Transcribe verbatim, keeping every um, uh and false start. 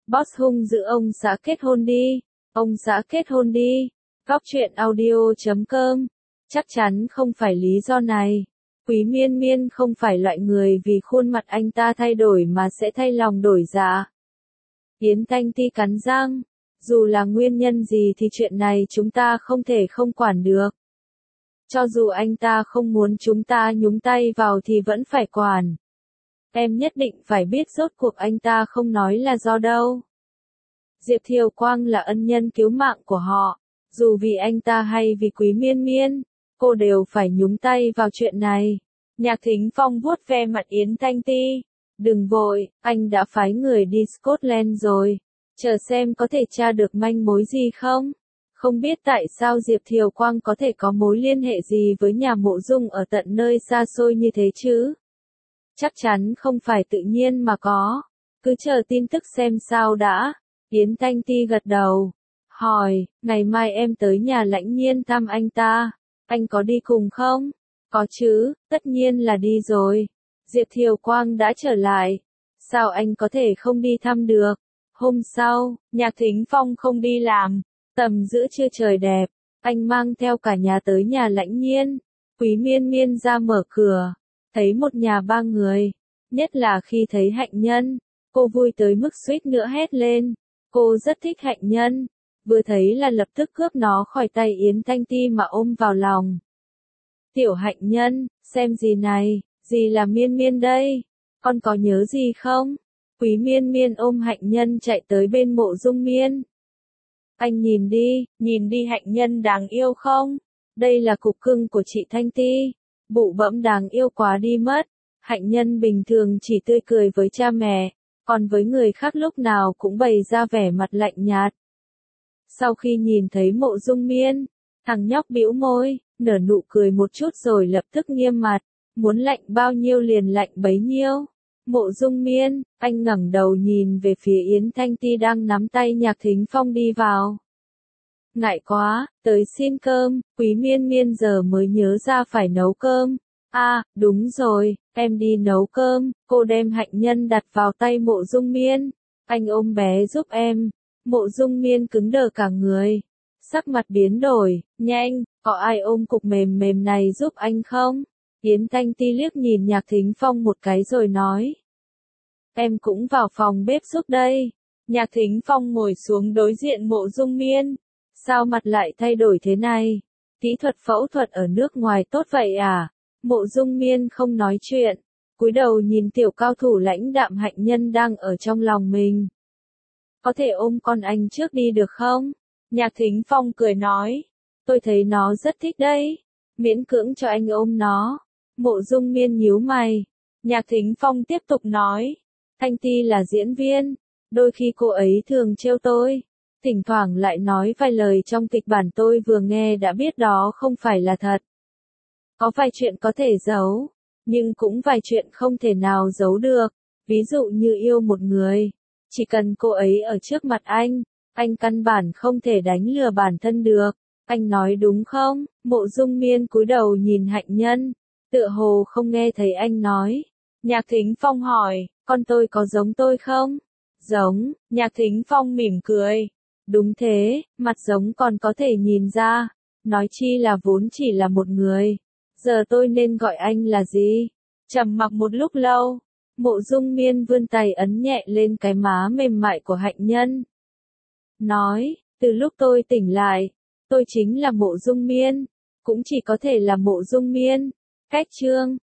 Boss hung dữ ông xã kết hôn đi. Ông xã kết hôn đi. Góc truyện audio chấm com. Chắc chắn không phải lý do này. Quý Miên Miên không phải loại người vì khuôn mặt anh ta thay đổi mà sẽ thay lòng đổi dạ. Yến Thanh Ti cắn răng. Dù là nguyên nhân gì thì chuyện này chúng ta không thể không quản được. Cho dù anh ta không muốn chúng ta nhúng tay vào thì vẫn phải quản. Em nhất định phải biết rốt cuộc anh ta không nói là do đâu. Diệp Thiều Quang là ân nhân cứu mạng của họ. Dù vì anh ta hay vì Quý Miên Miên, cô đều phải nhúng tay vào chuyện này. Nhạc Thính Phong vuốt ve mặt Yến Thanh Ti. Đừng vội, anh đã phái người đi Scotland rồi. Chờ xem có thể tra được manh mối gì không? Không biết tại sao Diệp Thiều Quang có thể có mối liên hệ gì với nhà Mộ Dung ở tận nơi xa xôi như thế chứ? Chắc chắn không phải tự nhiên mà có. Cứ chờ tin tức xem sao đã. Yến Thanh Ti gật đầu. Hỏi, ngày mai em tới nhà Lãnh Nhiên thăm anh ta. Anh có đi cùng không? Có chứ, tất nhiên là đi rồi. Diệp Thiều Quang đã trở lại. Sao anh có thể không đi thăm được? Hôm sau, Nhạc Thính Phong không đi làm. Tầm giữa trưa trời đẹp, anh mang theo cả nhà tới nhà Lãnh Nhiên. Quý Miên Miên ra mở cửa, thấy một nhà ba người. Nhất là khi thấy Hạnh Nhân, cô vui tới mức suýt nữa hét lên. Cô rất thích Hạnh Nhân, vừa thấy là lập tức cướp nó khỏi tay Yến Thanh Ti mà ôm vào lòng. Tiểu Hạnh Nhân, xem gì này, gì là Miên Miên đây? Con có nhớ gì không? Quý Miên Miên ôm Hạnh Nhân chạy tới bên Mộ Dung Miên. Anh nhìn đi, nhìn đi Hạnh Nhân đáng yêu không? Đây là cục cưng của chị Thanh Ti. Bụ bẫm đáng yêu quá đi mất. Hạnh Nhân bình thường chỉ tươi cười với cha mẹ, còn với người khác lúc nào cũng bày ra vẻ mặt lạnh nhạt. Sau khi nhìn thấy Mộ Dung Miên, thằng nhóc bĩu môi, nở nụ cười một chút rồi lập tức nghiêm mặt, muốn lạnh bao nhiêu liền lạnh bấy nhiêu. Mộ Dung Miên, anh ngẩng đầu nhìn về phía Yến Thanh Ti đang nắm tay Nhạc Thính Phong đi vào. Ngại quá, tới xin cơm, Quý Miên Miên giờ mới nhớ ra phải nấu cơm. À, đúng rồi, em đi nấu cơm. Cô đem Hạnh Nhân đặt vào tay Mộ Dung Miên. Anh ôm bé giúp em. Mộ Dung Miên cứng đờ cả người. Sắc mặt biến đổi, nhanh, có ai ôm cục mềm mềm này giúp anh không? Yến Thanh Ti liếc nhìn Nhạc Thính Phong một cái rồi nói. Em cũng vào phòng bếp giúp đây. Nhạc Thính Phong ngồi xuống đối diện Mộ Dung Miên. Sao mặt lại thay đổi thế này? Kỹ thuật phẫu thuật ở nước ngoài tốt vậy à? Mộ Dung Miên không nói chuyện, cúi đầu nhìn tiểu cao thủ lãnh đạm Hạnh Nhân đang ở trong lòng mình. Có thể ôm con anh trước đi được không? Nhạc Thính Phong cười nói. Tôi thấy nó rất thích đấy. Miễn cưỡng cho anh ôm nó. Mộ Dung Miên nhíu mày. Nhạc Thính Phong tiếp tục nói. Thanh Ti là diễn viên. Đôi khi cô ấy thường trêu tôi. Thỉnh thoảng lại nói vài lời trong kịch bản tôi vừa nghe đã biết đó không phải là thật. Có vài chuyện có thể giấu, nhưng cũng vài chuyện không thể nào giấu được. Ví dụ như yêu một người. Chỉ cần cô ấy ở trước mặt anh, anh căn bản không thể đánh lừa bản thân được. Anh nói đúng không? Mộ Dung Miên cúi đầu nhìn Hạnh Nhân, tựa hồ không nghe thấy anh nói. Nhạc Thính Phong hỏi, con tôi có giống tôi không? Giống, Nhạc Thính Phong mỉm cười. Đúng thế, mặt giống còn có thể nhìn ra. Nói chi là vốn chỉ là một người. Giờ tôi nên gọi anh là gì? Trầm mặc một lúc lâu, Mộ Dung Miên vươn tay ấn nhẹ lên cái má mềm mại của Hạnh Nhân. Nói, từ lúc tôi tỉnh lại, tôi chính là Mộ Dung Miên, cũng chỉ có thể là Mộ Dung Miên. Cách chương